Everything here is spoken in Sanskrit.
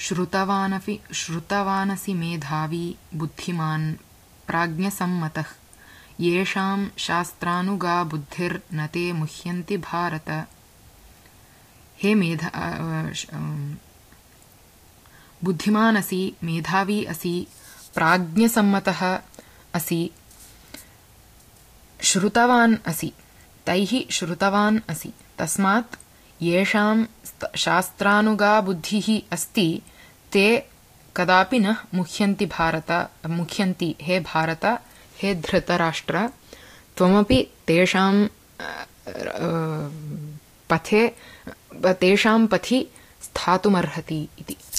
श्रुतवानसि मेधावी बुद्धिमान् प्राज्ञसम्मतः येषां शास्त्रानुगा बुद्धिर्न ते मुह्यन्ति भारत। हे बुद्धिमान् असि, मेधावी असि, प्राज्ञसम्मतः असि, श्रुतवान् असि, तैः श्रुतवान् असि, तस्मात् येषां शास्त्रानुगा बुद्धिः अस्ति ते कदापि न मुह्यन्ति हे भारत, हे धृतराष्ट्र, त्वमपि तेषां पथि स्थातुमर्हति इति।